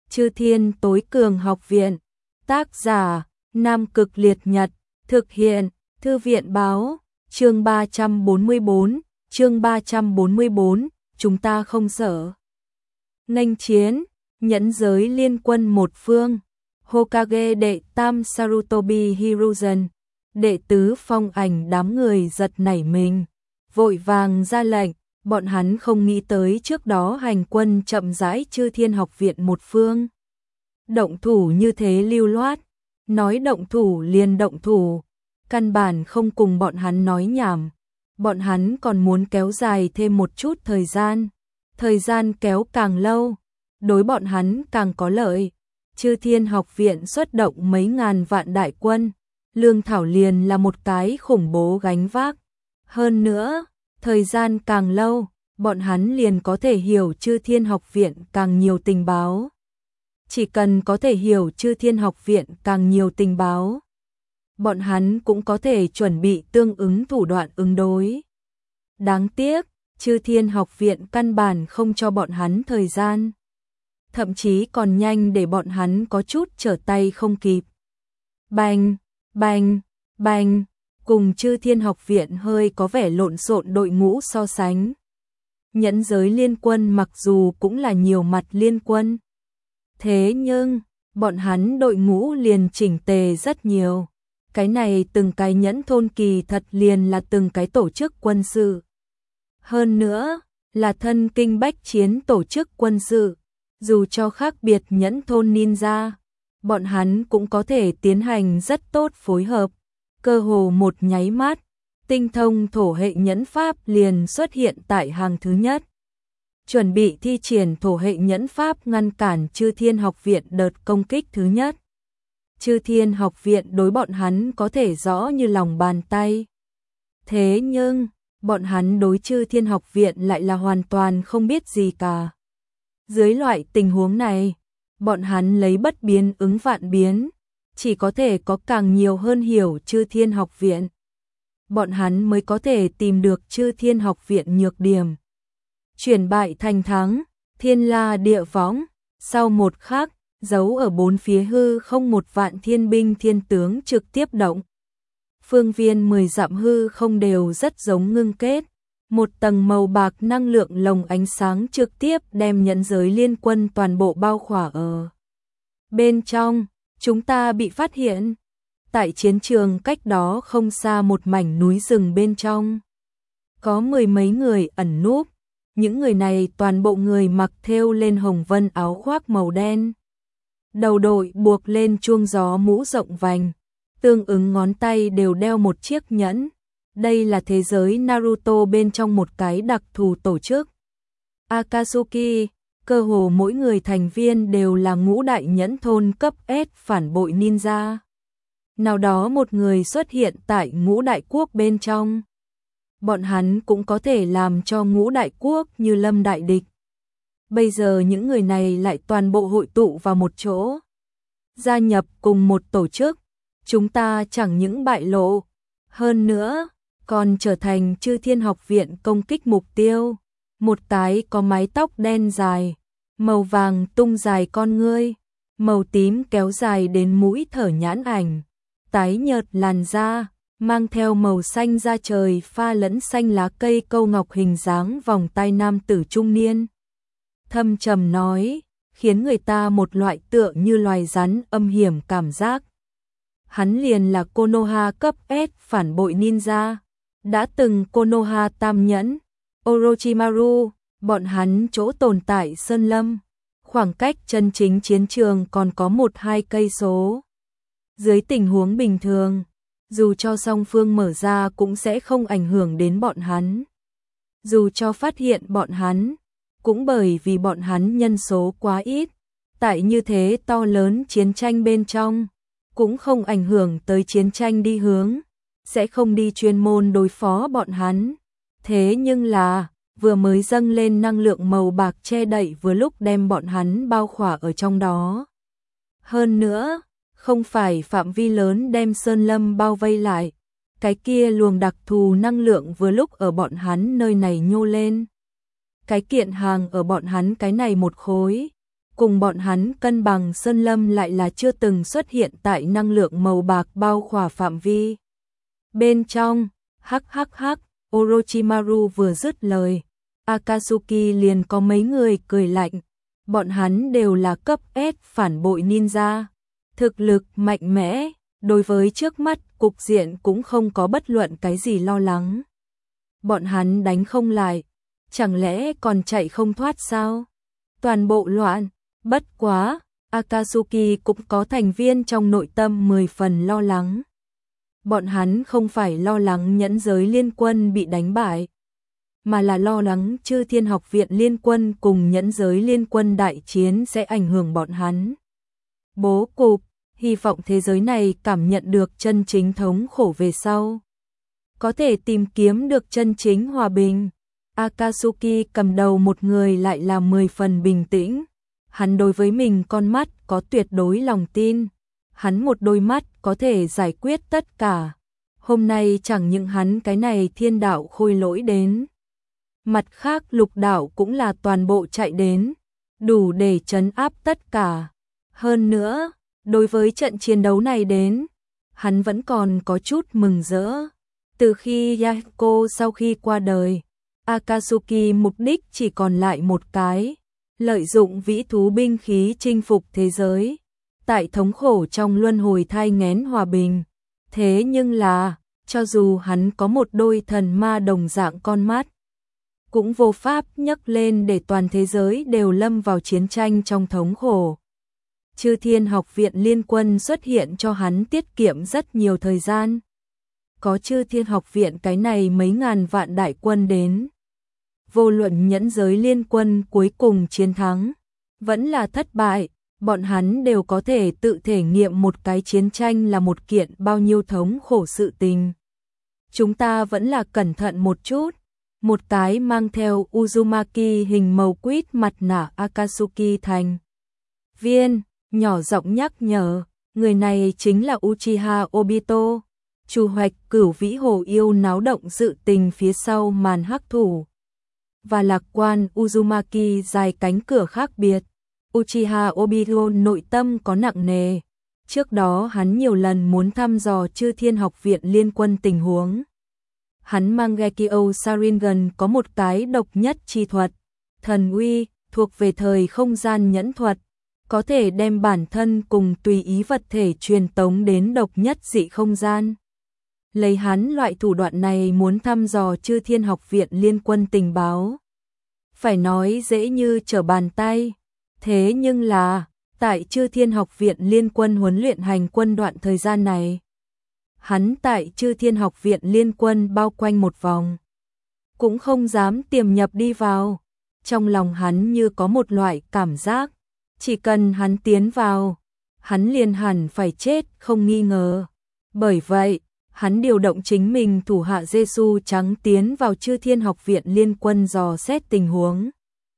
Chư Thiên Tối Cường Học Viện. Tác giả: Nam Cực Liệt Nhật. Thực hiện: Thư viện báo. Chương 344, chúng ta không sợ. Nghênh chiến, nhẫn giới liên quân một phương. Hokage đệ tam Sarutobi Hiruzen, đệ tứ Phong Ảnh đám người giật nảy mình, vội vàng ra lệnh. Bọn hắn không nghĩ tới trước đó hành quân chậm rãi Chư Thiên Học Viện một phương. Động thủ như thế lưu loát, nói động thủ liền động thủ, căn bản không cùng bọn hắn nói nhảm. Bọn hắn còn muốn kéo dài thêm một chút thời gian kéo càng lâu, đối bọn hắn càng có lợi. Chư Thiên Học Viện xuất động mấy ngàn vạn đại quân, lương thảo liền là một cái khủng bố gánh vác. Hơn nữa, thời gian càng lâu, bọn hắn liền có thể hiểu Chư Thiên Học Viện càng nhiều tình báo. Chỉ cần có thể hiểu Chư Thiên Học Viện càng nhiều tình báo, bọn hắn cũng có thể chuẩn bị tương ứng thủ đoạn ứng đối. Đáng tiếc, Chư Thiên Học Viện căn bản không cho bọn hắn thời gian, thậm chí còn nhanh để bọn hắn có chút trở tay không kịp. Bành, bành, bành, cùng Chư Thiên Học Viện hơi có vẻ lộn xộn đội ngũ so sánh. Nhẫn giới liên quân mặc dù cũng là nhiều mặt liên quân, thế nhưng bọn hắn đội ngũ liền chỉnh tề rất nhiều. Cái này từng cái nhẫn thôn kỳ thật liền là từng cái tổ chức quân sự. Hơn nữa, là thân kinh bách chiến tổ chức quân sự. Dù cho khác biệt nhẫn thôn ninja, bọn hắn cũng có thể tiến hành rất tốt phối hợp. Cơ hồ một nháy mắt, tinh thông thổ hệ nhẫn pháp liền xuất hiện tại hàng thứ nhất. Chuẩn bị thi triển thổ hệ nhẫn pháp ngăn cản Chư Thiên Học Viện đợt công kích thứ nhất. Chư Thiên Học Viện đối bọn hắn có thể rõ như lòng bàn tay. Thế nhưng, bọn hắn đối Chư Thiên Học Viện lại là hoàn toàn không biết gì cả. Dưới loại tình huống này, bọn hắn lấy bất biến ứng vạn biến, chỉ có thể có càng nhiều hơn hiểu Chư Thiên Học Viện. Bọn hắn mới có thể tìm được Chư Thiên Học Viện nhược điểm. Chuyển bại thành thắng, thiên la địa võng, sau một khắc, giấu ở bốn phía hư không một vạn thiên binh thiên tướng trực tiếp động. Phương viên 10 dặm hư không đều rất giống ngưng kết. Một tầng màu bạc năng lượng lồng ánh sáng trực tiếp đem nhẫn giới liên quân toàn bộ bao khỏa ở. Bên trong, chúng ta bị phát hiện. Tại chiến trường cách đó không xa một mảnh núi rừng bên trong. Có mười mấy người ẩn núp. Những người này toàn bộ người mặc thêu lên hồng vân áo khoác màu đen. Đầu đội buộc lên chuông gió mũ rộng vành. Tương ứng ngón tay đều đeo một chiếc nhẫn. Đây là thế giới Naruto bên trong một cái đặc thù tổ chức. Akatsuki, cơ hồ mỗi người thành viên đều là ngũ đại nhẫn thôn cấp S phản bội ninja. Nào đó một người xuất hiện tại ngũ đại quốc bên trong. Bọn hắn cũng có thể làm cho ngũ đại quốc như lâm đại địch. Bây giờ những người này lại toàn bộ hội tụ vào một chỗ. Gia nhập cùng một tổ chức. Chúng ta chẳng những bại lộ. Hơn nữa, còn trở thành Chư Thiên Học Viện công kích mục tiêu. Một cái có mái tóc đen dài, màu vàng tung dài con ngươi, màu tím kéo dài đến mũi thở nhãn ảnh, tái nhợt làn da, mang theo màu xanh da trời pha lẫn xanh lá cây câu ngọc hình dáng vòng tay nam tử trung niên. Thâm trầm nói, khiến người ta một loại tựa như loài rắn âm hiểm cảm giác. Hắn liền là Konoha cấp S phản bội ninja. Đã từng Konoha tam nhẫn, Orochimaru, bọn hắn chỗ tồn tại sơn lâm. Khoảng cách chân chính chiến trường còn có 1-2 cây số. Dưới tình huống bình thường, dù cho song phương mở ra cũng sẽ không ảnh hưởng đến bọn hắn. Dù cho phát hiện bọn hắn, cũng bởi vì bọn hắn nhân số quá ít, tại như thế to lớn chiến tranh bên trong, cũng không ảnh hưởng tới chiến tranh đi hướng, sẽ không đi chuyên môn đối phó bọn hắn. Thế nhưng là, vừa mới dâng lên năng lượng màu bạc che đậy vừa lúc đem bọn hắn bao khỏa ở trong đó. Hơn nữa, không phải phạm vi lớn đem sơn lâm bao vây lại, cái kia luồng đặc thù năng lượng vừa lúc ở bọn hắn nơi này nhô lên. Cái kiện hàng ở bọn hắn cái này một khối, cùng bọn hắn cân bằng sơn lâm lại là chưa từng xuất hiện tại năng lượng màu bạc bao khỏa phạm vi. Bên trong, hắc hắc hắc, Orochimaru vừa dứt lời, Akatsuki liền có mấy người cười lạnh, bọn hắn đều là cấp S phản bội ninja, thực lực mạnh mẽ, đối với trước mắt cục diện cũng không có bất luận cái gì lo lắng. Bọn hắn đánh không lại, chẳng lẽ còn chạy không thoát sao? Toàn bộ loạn, bất quá, Akatsuki cũng có thành viên trong nội tâm 10 phần lo lắng. Bọn hắn không phải lo lắng nhẫn giới liên quân bị đánh bại, mà là lo lắng Chư Thiên Học viện liên quân cùng nhẫn giới liên quân đại chiến sẽ ảnh hưởng bọn hắn. Bố cục, hy vọng thế giới này cảm nhận được chân chính thống khổ về sau, có thể tìm kiếm được chân chính hòa bình. Akatsuki cầm đầu một người lại là 10 phần bình tĩnh, hắn đối với mình con mắt có tuyệt đối lòng tin, hắn một đôi mắt có thể giải quyết tất cả. Hôm nay chẳng những hắn cái này thiên đạo khôi lỗi đến, mặt khác lục đạo cũng là toàn bộ chạy đến, đủ để trấn áp tất cả. Hơn nữa, đối với trận chiến đấu này đến, hắn vẫn còn có chút mừng rỡ. Từ khi Yahiko sau khi qua đời, Akatsuki mục đích chỉ còn lại một cái, lợi dụng vĩ thú binh khí chinh phục thế giới, tại thống khổ trong luân hồi thai nghén hòa bình. Thế nhưng là, cho dù hắn có một đôi thần ma đồng dạng con mắt, cũng vô pháp nhấc lên để toàn thế giới đều lâm vào chiến tranh trong thống khổ. Chư Thiên Học viện liên quân xuất hiện cho hắn tiết kiệm rất nhiều thời gian. Có Chư Thiên Học viện cái này mấy ngàn vạn đại quân đến, vô luận nhẫn giới liên quân cuối cùng chiến thắng, vẫn là thất bại, bọn hắn đều có thể tự thể nghiệm một cái chiến tranh là một kiện bao nhiêu thống khổ sự tình. Chúng ta vẫn là cẩn thận một chút. Một cái mang theo Uzumaki hình màu quýt mặt nạ Akatsuki thành viên, nhỏ giọng nhắc nhở, người này chính là Uchiha Obito, chủ hoạch Cửu Vĩ Hồ Yêu náo động sự tình phía sau màn hắc thủ. Và lạc quan Uzumaki dài cánh cửa khác biệt, Uchiha Obito nội tâm có nặng nề, trước đó hắn nhiều lần muốn thăm dò Chư Thiên Học viện liên quân tình huống. Hắn Mangekyo Sharingan có một cái độc nhất chi thuật, thần uy, thuộc về thời không gian nhẫn thuật, có thể đem bản thân cùng tùy ý vật thể truyền tống đến độc nhất dị không gian. Lấy hắn loại thủ đoạn này muốn thăm dò Chư Thiên Học viện liên quân tình báo, phải nói dễ như trở bàn tay. Thế nhưng là, tại Chư Thiên Học viện liên quân huấn luyện hành quân đoạn thời gian này, hắn tại Chư Thiên Học viện liên quân bao quanh một vòng, cũng không dám tiềm nhập đi vào. Trong lòng hắn như có một loại cảm giác, chỉ cần hắn tiến vào, hắn liền hẳn phải chết không nghi ngờ. Bởi vậy, hắn điều động chính mình thủ hạ Giêsu trắng tiến vào Chư Thiên Học viện liên quân dò xét tình huống.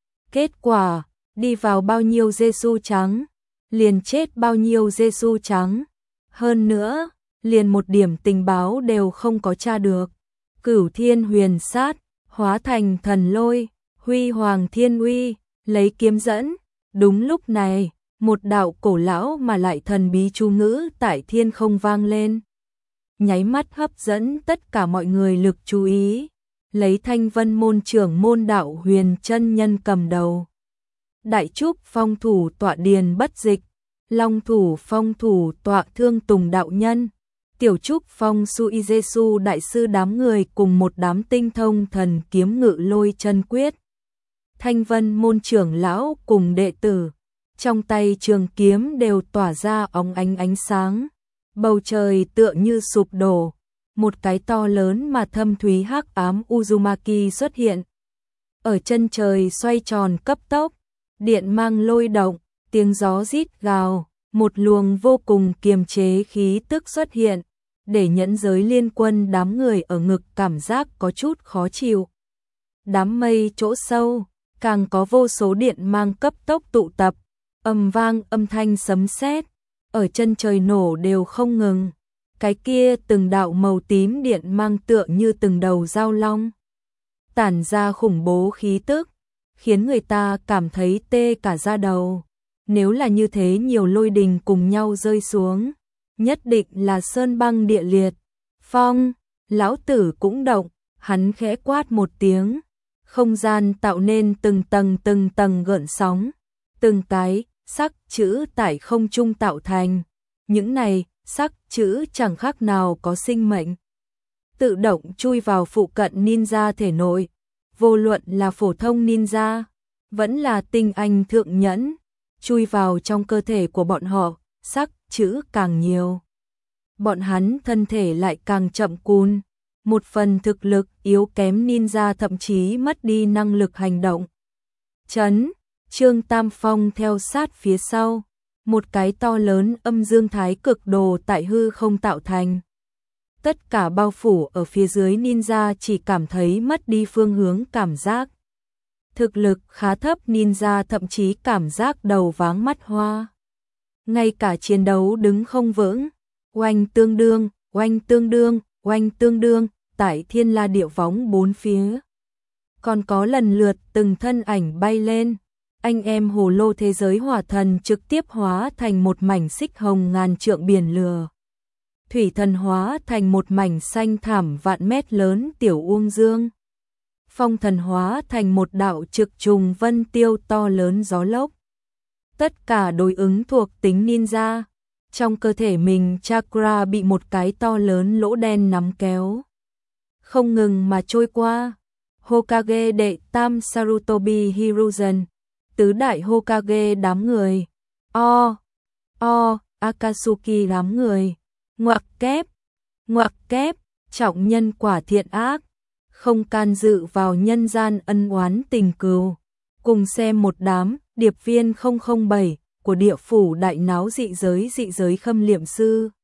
Kết quả, đi vào bao nhiêu Giêsu trắng, liền chết bao nhiêu Giêsu trắng. Hơn nữa, liền một điểm tình báo đều không có tra được. Cửu Thiên Huyền Sát, hóa thành thần lôi, huy hoàng thiên uy, lấy kiếm dẫn. Đúng lúc này, một đạo cổ lão mà lại thần bí chú ngữ tại thiên không vang lên, nháy mắt hấp dẫn tất cả mọi người lực chú ý. Lấy Thanh Vân môn trưởng môn đạo Huyền chân nhân cầm đầu, Đại Trúc phong thủ tọa Điền Bất Dịch, Long thủ phong thủ tọa Thương Tùng đạo nhân, Tiểu Trúc phong Suijesu đại sư đám người cùng một đám tinh thông thần kiếm ngự lôi chân quyết. Thanh Vân môn trưởng lão cùng đệ tử, trong tay trường kiếm đều tỏa ra óng ánh sáng. Bầu trời tựa như sụp đổ, một cái to lớn mà thâm thúy hắc ám Uzumaki xuất hiện. Ở chân trời xoay tròn cấp tốc, điện mang lôi động, tiếng gió rít gào, một luồng vô cùng kiềm chế khí tức xuất hiện, để nhẫn giới liên quân đám người ở ngực cảm giác có chút khó chịu. Đám mây chỗ sâu, càng có vô số điện mang cấp tốc tụ tập, ầm vang âm thanh sấm sét ở chân trời nổ đều không ngừng. Cái kia từng đạo màu tím điện mang tựa như từng đầu dao long, tản ra khủng bố khí tức, khiến người ta cảm thấy tê cả da đầu. Nếu là như thế nhiều lôi đình cùng nhau rơi xuống, nhất định là sơn băng địa liệt. Phong, lão tử cũng động, hắn khẽ quát một tiếng, không gian tạo nên từng tầng gợn sóng, từng cái sắc chữ tại không trung tạo thành. Những này sắc chữ chẳng khác nào có sinh mệnh, tự động chui vào phụ cận ninja thể nội, vô luận là phổ thông ninja, vẫn là tinh anh thượng nhẫn, chui vào trong cơ thể của bọn họ, sắc chữ càng nhiều, bọn hắn thân thể lại càng chậm cùn, một phần thực lực yếu kém ninja thậm chí mất đi năng lực hành động. Chấn, Trương Tam Phong theo sát phía sau, một cái to lớn âm dương thái cực đồ tại hư không tạo thành. Tất cả bao phủ ở phía dưới ninja chỉ cảm thấy mất đi phương hướng cảm giác. Thực lực khá thấp ninja thậm chí cảm giác đầu váng mắt hoa. Ngay cả chiến đấu đứng không vững, oanh tương đương, oanh tương đương, oanh tương đương, tại thiên la địa võng bốn phía. Còn có lần lượt từng thân ảnh bay lên, anh em hồ lô thế giới hỏa thần trực tiếp hóa thành một mảnh xích hồng ngàn trượng biển lửa. Thủy thần hóa thành một mảnh xanh thảm vạn mét lớn tiểu uông dương. Phong thần hóa thành một đạo trực trùng vân tiêu to lớn gió lốc. Tất cả đối ứng thuộc tính ninja. Trong cơ thể mình chakra bị một cái to lớn lỗ đen nắm kéo, không ngừng mà trôi qua. Hokage đệ tam Sarutobi Hiruzen, tứ đại Hokage đám người, Akatsuki đám người, ngoặc kép, trọng nhân quả thiện ác, không can dự vào nhân gian ân oán tình cừu. Cùng xem một đám điệp viên 007 của địa phủ đại náo dị giới khâm liệm sư.